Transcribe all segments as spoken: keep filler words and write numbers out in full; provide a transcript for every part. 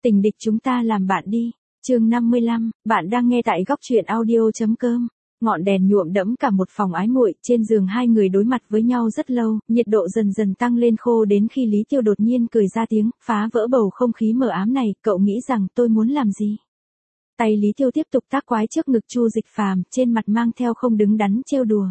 Tình địch chúng ta làm bạn đi. Chương năm mươi lăm, bạn đang nghe tại góc truyện audio chấm com. Ngọn đèn nhuộm đẫm cả một phòng ái muội, trên giường hai người đối mặt với nhau rất lâu, nhiệt độ dần dần tăng lên khô đến khi Lý Tiêu đột nhiên cười ra tiếng, phá vỡ bầu không khí mờ ám này, cậu nghĩ rằng tôi muốn làm gì? Tay Lý Tiêu tiếp tục tác quái trước ngực Chu Dịch Phàm, trên mặt mang theo không đứng đắn trêu đùa.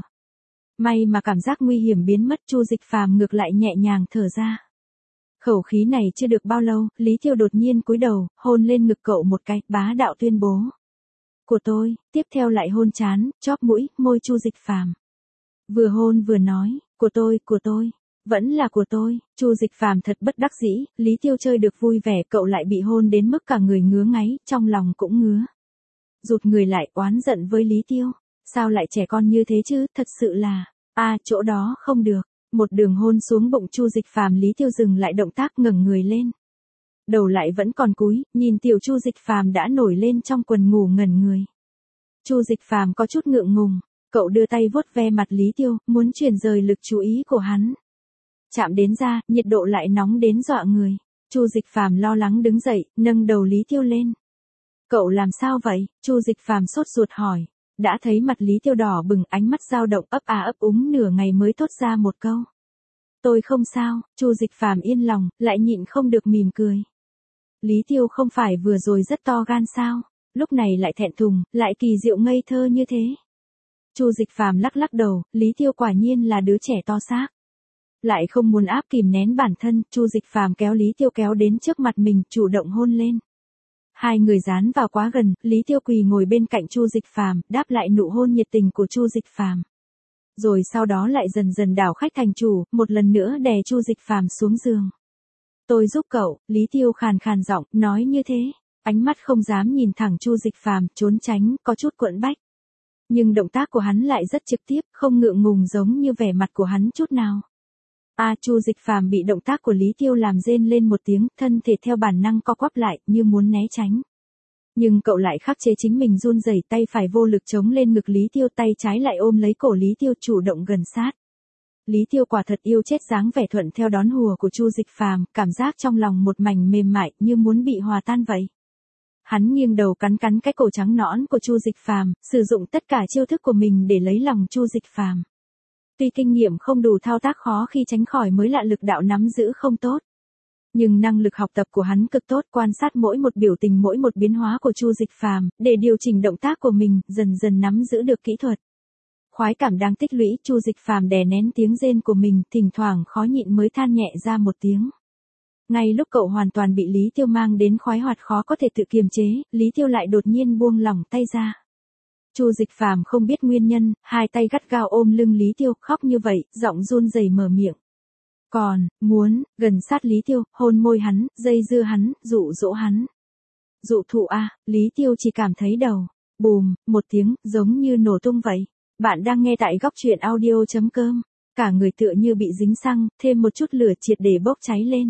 May mà cảm giác nguy hiểm biến mất, Chu Dịch Phàm ngược lại nhẹ nhàng thở ra. Khẩu khí này chưa được bao lâu, Lý Tiêu đột nhiên cúi đầu, hôn lên ngực cậu một cái, bá đạo tuyên bố. Của tôi, tiếp theo lại hôn trán, chóp mũi, môi Chu Dịch Phàm. Vừa hôn vừa nói, của tôi, của tôi, vẫn là của tôi. Chu Dịch Phàm thật bất đắc dĩ, Lý Tiêu chơi được vui vẻ, cậu lại bị hôn đến mức cả người ngứa ngáy, trong lòng cũng ngứa. Rụt người lại oán giận với Lý Tiêu, sao lại trẻ con như thế chứ, thật sự là, a à, chỗ đó không được. Một đường hôn xuống bụng Chu Dịch Phàm, Lý Tiêu dừng lại động tác, ngẩng người lên. Đầu lại vẫn còn cúi, nhìn tiểu Chu Dịch Phàm đã nổi lên trong quần ngủ ngẩn người. Chu Dịch Phàm có chút ngượng ngùng, cậu đưa tay vuốt ve mặt Lý Tiêu, muốn chuyển rời lực chú ý của hắn. Chạm đến da, nhiệt độ lại nóng đến dọa người. Chu Dịch Phàm lo lắng đứng dậy, nâng đầu Lý Tiêu lên. Cậu làm sao vậy? Chu Dịch Phàm sốt ruột hỏi. Đã thấy mặt Lý Tiêu đỏ bừng, ánh mắt dao động, ấp à ấp úng nửa ngày mới thốt ra một câu. Tôi không sao. Chu Dịch Phàm yên lòng, lại nhịn không được mỉm cười. Lý Tiêu không phải vừa rồi rất to gan sao? Lúc này lại thẹn thùng, lại kỳ diệu ngây thơ như thế. Chu Dịch Phàm lắc lắc đầu, Lý Tiêu quả nhiên là đứa trẻ to xác. Lại không muốn áp kìm nén bản thân, Chu Dịch Phàm kéo Lý Tiêu kéo đến trước mặt mình, chủ động hôn lên. Hai người dán vào quá gần, Lý Tiêu quỳ ngồi bên cạnh Chu Dịch Phàm, đáp lại nụ hôn nhiệt tình của Chu Dịch Phàm. Rồi sau đó lại dần dần đảo khách thành chủ, một lần nữa đè Chu Dịch Phàm xuống giường. Tôi giúp cậu, Lý Tiêu khàn khàn giọng, nói như thế, ánh mắt không dám nhìn thẳng Chu Dịch Phàm, trốn tránh, có chút quẫn bách. Nhưng động tác của hắn lại rất trực tiếp, không ngượng ngùng giống như vẻ mặt của hắn chút nào. A à, Chu Dịch Phàm bị động tác của Lý Tiêu làm rên lên một tiếng, thân thể theo bản năng co quắp lại, như muốn né tránh. Nhưng cậu lại khắc chế chính mình run rẩy, tay phải vô lực chống lên ngực Lý Tiêu, tay trái lại ôm lấy cổ Lý Tiêu, chủ động gần sát. Lý Tiêu quả thật yêu chết dáng vẻ thuận theo đón hùa của Chu Dịch Phàm, cảm giác trong lòng một mảnh mềm mại, như muốn bị hòa tan vậy. Hắn nghiêng đầu cắn cắn cái cổ trắng nõn của Chu Dịch Phàm, sử dụng tất cả chiêu thức của mình để lấy lòng Chu Dịch Phàm. Tuy kinh nghiệm không đủ, thao tác khó khi tránh khỏi mới lạ, lực đạo nắm giữ không tốt. Nhưng năng lực học tập của hắn cực tốt, quan sát mỗi một biểu tình, mỗi một biến hóa của Chu Dịch Phàm, để điều chỉnh động tác của mình, dần dần nắm giữ được kỹ thuật. Khoái cảm đang tích lũy, Chu Dịch Phàm đè nén tiếng rên của mình, thỉnh thoảng khó nhịn mới than nhẹ ra một tiếng. Ngay lúc cậu hoàn toàn bị Lý Tiêu mang đến khoái hoạt khó có thể tự kiềm chế, Lý Tiêu lại đột nhiên buông lỏng tay ra. Chu Dịch Phàm không biết nguyên nhân, hai tay gắt gao ôm lưng Lý Tiêu, khóc như vậy, giọng run rẩy mở miệng. Còn, muốn, gần sát Lý Tiêu, hôn môi hắn, dây dưa hắn, dụ dỗ hắn. Dụ thụ a, Lý Tiêu chỉ cảm thấy đầu, bùm, một tiếng, giống như nổ tung vậy. Bạn đang nghe tại góc truyện audio chấm com. Cả người tựa như bị dính xăng, thêm một chút lửa triệt để bốc cháy lên.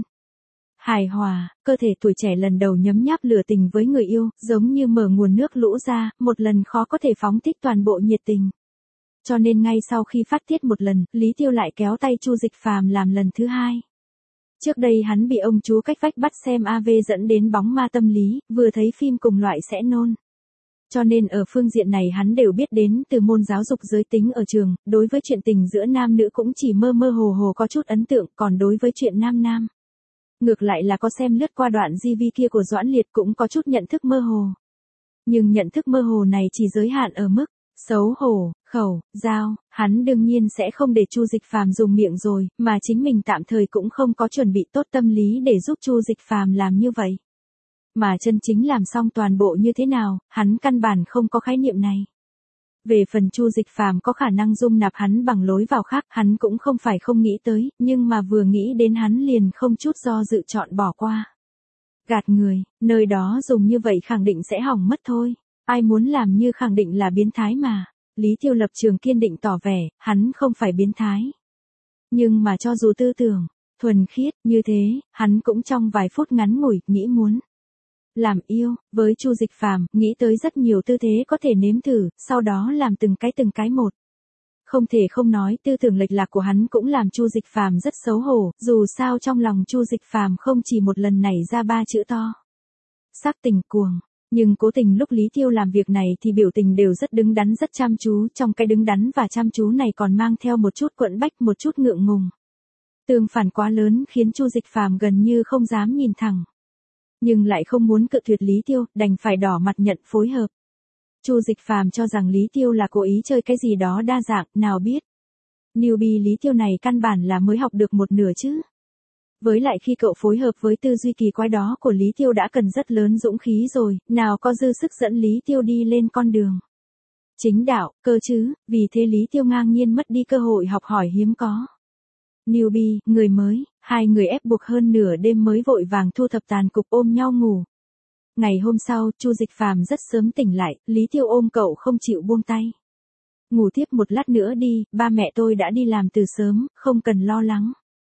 Hài hòa, cơ thể tuổi trẻ lần đầu nhấm nháp lửa tình với người yêu, giống như mở nguồn nước lũ ra, một lần khó có thể phóng thích toàn bộ nhiệt tình. Cho nên ngay sau khi phát tiết một lần, Lý Tiêu lại kéo tay Chu Dịch Phàm làm lần thứ hai. Trước đây hắn bị ông chú cách vách bắt xem a vê dẫn đến bóng ma tâm lý, vừa thấy phim cùng loại sẽ nôn. Cho nên ở phương diện này hắn đều biết đến từ môn giáo dục giới tính ở trường, đối với chuyện tình giữa nam nữ cũng chỉ mơ mơ hồ hồ có chút ấn tượng, còn đối với chuyện nam nam. Ngược lại là có xem lướt qua đoạn gi vi kia của Doãn Liệt, cũng có chút nhận thức mơ hồ. Nhưng nhận thức mơ hồ này chỉ giới hạn ở mức xấu hổ, khẩu, giao, hắn đương nhiên sẽ không để Chu Dịch Phàm dùng miệng rồi, mà chính mình tạm thời cũng không có chuẩn bị tốt tâm lý để giúp Chu Dịch Phàm làm như vậy. Mà chân chính làm xong toàn bộ như thế nào, hắn căn bản không có khái niệm này. Về phần Chu Dịch Phàm có khả năng dung nạp hắn bằng lối vào khác, hắn cũng không phải không nghĩ tới, nhưng mà vừa nghĩ đến hắn liền không chút do dự chọn bỏ qua. Gạt người, nơi đó dùng như vậy khẳng định sẽ hỏng mất thôi. Ai muốn làm như khẳng định là biến thái mà. Lý Tiêu lập trường kiên định tỏ vẻ, hắn không phải biến thái. Nhưng mà cho dù tư tưởng thuần khiết như thế, hắn cũng trong vài phút ngắn ngủi nghĩ muốn làm yêu. Với Chu Dịch Phàm, nghĩ tới rất nhiều tư thế có thể nếm thử, sau đó làm từng cái từng cái một. Không thể không nói, tư tưởng lệch lạc của hắn cũng làm Chu Dịch Phàm rất xấu hổ, dù sao trong lòng Chu Dịch Phàm không chỉ một lần nảy ra ba chữ to. Sắc tình cuồng. Nhưng cố tình lúc Lý Tiêu làm việc này thì biểu tình đều rất đứng đắn rất chăm chú, trong cái đứng đắn và chăm chú này còn mang theo một chút quẫn bách một chút ngượng ngùng. Tương phản quá lớn khiến Chu Dịch Phàm gần như không dám nhìn thẳng. Nhưng lại không muốn cự tuyệt Lý Tiêu, đành phải đỏ mặt nhận phối hợp. Chu Dịch Phàm cho rằng Lý Tiêu là cố ý chơi cái gì đó đa dạng, nào biết. Newbie Lý Tiêu này căn bản là mới học được một nửa chứ. Với lại khi cậu phối hợp với tư duy kỳ quái đó của Lý Tiêu đã cần rất lớn dũng khí rồi, nào có dư sức dẫn Lý Tiêu đi lên con đường chính đạo, cơ chứ, vì thế Lý Tiêu ngang nhiên mất đi cơ hội học hỏi hiếm có. Newbie, người mới, hai người ép buộc hơn nửa đêm mới vội vàng thu thập tàn cục ôm nhau ngủ. Ngày hôm sau, Chu Dịch Phàm rất sớm tỉnh lại, Lý Tiêu ôm cậu không chịu buông tay. Ngủ tiếp một lát nữa đi, ba mẹ tôi đã đi làm từ sớm, không cần lo lắng.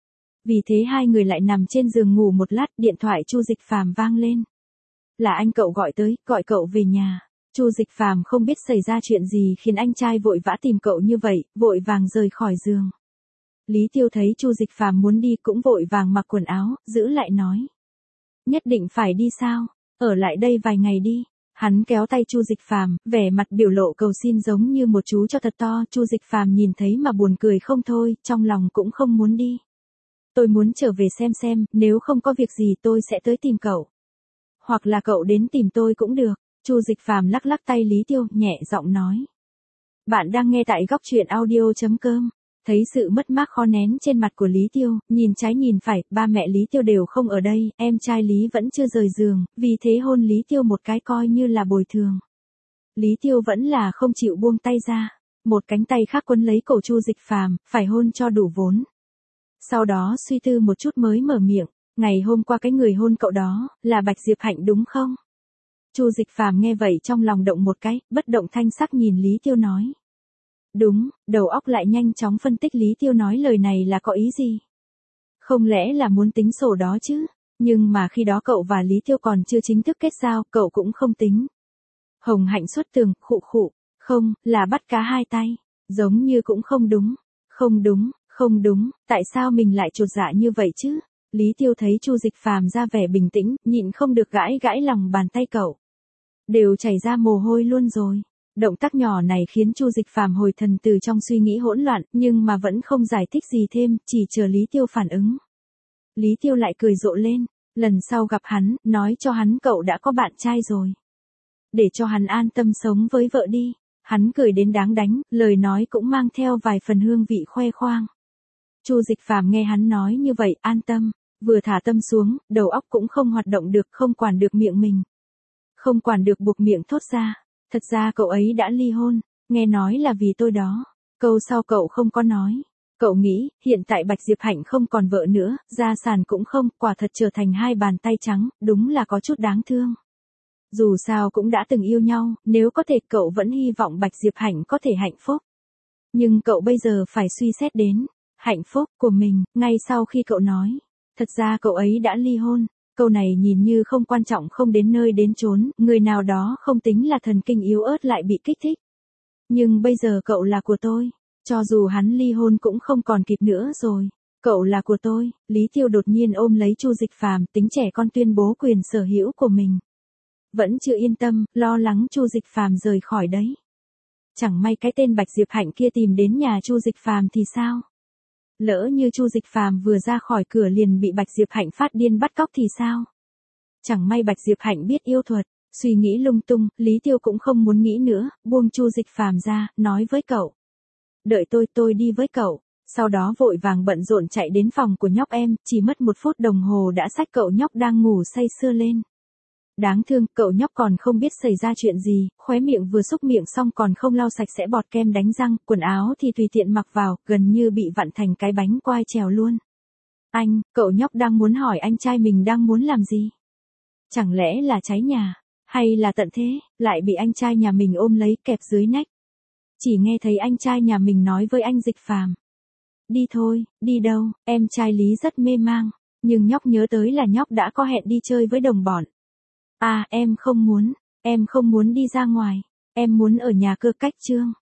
Vì thế hai người lại nằm trên giường ngủ một lát, điện thoại Chu Dịch Phàm vang lên. Là anh cậu gọi tới, gọi cậu về nhà. Chu Dịch Phàm không biết xảy ra chuyện gì khiến anh trai vội vã tìm cậu như vậy, vội vàng rời khỏi giường. Lý Tiêu thấy Chu Dịch Phàm muốn đi cũng vội vàng mặc quần áo, giữ lại nói. Nhất định phải đi sao? Ở lại đây vài ngày đi. Hắn kéo tay Chu Dịch Phàm, vẻ mặt biểu lộ cầu xin giống như một chú cho thật to. Chu Dịch Phàm nhìn thấy mà buồn cười không thôi, trong lòng cũng không muốn đi. Tôi muốn trở về xem xem, nếu không có việc gì tôi sẽ tới tìm cậu. Hoặc là cậu đến tìm tôi cũng được. Chu Dịch Phàm lắc lắc tay Lý Tiêu, nhẹ giọng nói. Bạn đang nghe tại góc truyện audio chấm com. Thấy sự mất mát khó nén trên mặt của Lý Tiêu, nhìn trái nhìn phải, ba mẹ Lý Tiêu đều không ở đây, em trai Lý vẫn chưa rời giường, vì thế hôn Lý Tiêu một cái coi như là bồi thường. Lý Tiêu vẫn là không chịu buông tay ra, một cánh tay khác quấn lấy cổ Chu Dịch Phàm, phải hôn cho đủ vốn. Sau đó suy tư một chút mới mở miệng, ngày hôm qua cái người hôn cậu đó, là Bạch Diệp Hạnh đúng không? Chu Dịch Phàm nghe vậy trong lòng động một cái, bất động thanh sắc nhìn Lý Tiêu nói. Đúng, đầu óc lại nhanh chóng phân tích Lý Tiêu nói lời này là có ý gì? Không lẽ là muốn tính sổ đó chứ? Nhưng mà khi đó cậu và Lý Tiêu còn chưa chính thức kết giao, cậu cũng không tính. Hồng Hạnh xuất tường, khụ khụ, không, là bắt cá hai tay, giống như cũng không đúng, không đúng, không đúng, tại sao mình lại chột dạ như vậy chứ? Lý Tiêu thấy Chu Dịch Phàm ra vẻ bình tĩnh, nhịn không được gãi gãi lòng bàn tay cậu. Đều chảy ra mồ hôi luôn rồi. Động tác nhỏ này khiến Chu Dịch Phàm hồi thần từ trong suy nghĩ hỗn loạn, nhưng mà vẫn không giải thích gì thêm, chỉ chờ Lý Tiêu phản ứng. Lý Tiêu lại cười rộ lên, lần sau gặp hắn, nói cho hắn cậu đã có bạn trai rồi. Để cho hắn an tâm sống với vợ đi. Hắn cười đến đáng đánh, lời nói cũng mang theo vài phần hương vị khoe khoang. Chu Dịch Phàm nghe hắn nói như vậy, an tâm, vừa thả tâm xuống, đầu óc cũng không hoạt động được, không quản được miệng mình. Không quản được buộc miệng thốt ra. Thật ra cậu ấy đã ly hôn, nghe nói là vì tôi đó. Câu sau cậu không có nói. Cậu nghĩ, hiện tại Bạch Diệp Hạnh không còn vợ nữa, gia sản cũng không, quả thật trở thành hai bàn tay trắng, đúng là có chút đáng thương. Dù sao cũng đã từng yêu nhau, nếu có thể cậu vẫn hy vọng Bạch Diệp Hạnh có thể hạnh phúc. Nhưng cậu bây giờ phải suy xét đến hạnh phúc của mình, ngay sau khi cậu nói. Thật ra cậu ấy đã ly hôn. Câu này nhìn như không quan trọng không đến nơi đến chốn, người nào đó không tính là thần kinh yếu ớt lại bị kích thích. Nhưng bây giờ cậu là của tôi, cho dù hắn ly hôn cũng không còn kịp nữa rồi. Cậu là của tôi, Lý Tiêu đột nhiên ôm lấy Chu Dịch Phàm, tính trẻ con tuyên bố quyền sở hữu của mình. Vẫn chưa yên tâm, lo lắng Chu Dịch Phàm rời khỏi đấy. Chẳng may cái tên Bạch Diệp Hạnh kia tìm đến nhà Chu Dịch Phàm thì sao? Lỡ như Chu Dịch Phàm vừa ra khỏi cửa liền bị Bạch Diệp Hạnh phát điên bắt cóc thì sao? Chẳng may Bạch Diệp Hạnh biết yêu thuật, suy nghĩ lung tung, Lý Tiêu cũng không muốn nghĩ nữa, buông Chu Dịch Phàm ra, nói với cậu. Đợi tôi, tôi đi với cậu. Sau đó vội vàng bận rộn chạy đến phòng của nhóc em, chỉ mất một phút đồng hồ đã xách cậu nhóc đang ngủ say sưa lên. Đáng thương, cậu nhóc còn không biết xảy ra chuyện gì, khóe miệng vừa xúc miệng xong còn không lau sạch sẽ bọt kem đánh răng, quần áo thì tùy tiện mặc vào, gần như bị vặn thành cái bánh quai trèo luôn. Anh, cậu nhóc đang muốn hỏi anh trai mình đang muốn làm gì? Chẳng lẽ là cháy nhà, hay là tận thế, lại bị anh trai nhà mình ôm lấy kẹp dưới nách. Chỉ nghe thấy anh trai nhà mình nói với anh Dịch Phàm. Đi thôi, đi đâu, em trai Lý rất mê mang, nhưng nhóc nhớ tới là nhóc đã có hẹn đi chơi với đồng bọn. À, em không muốn, em không muốn đi ra ngoài, em muốn ở nhà cơ cách trương.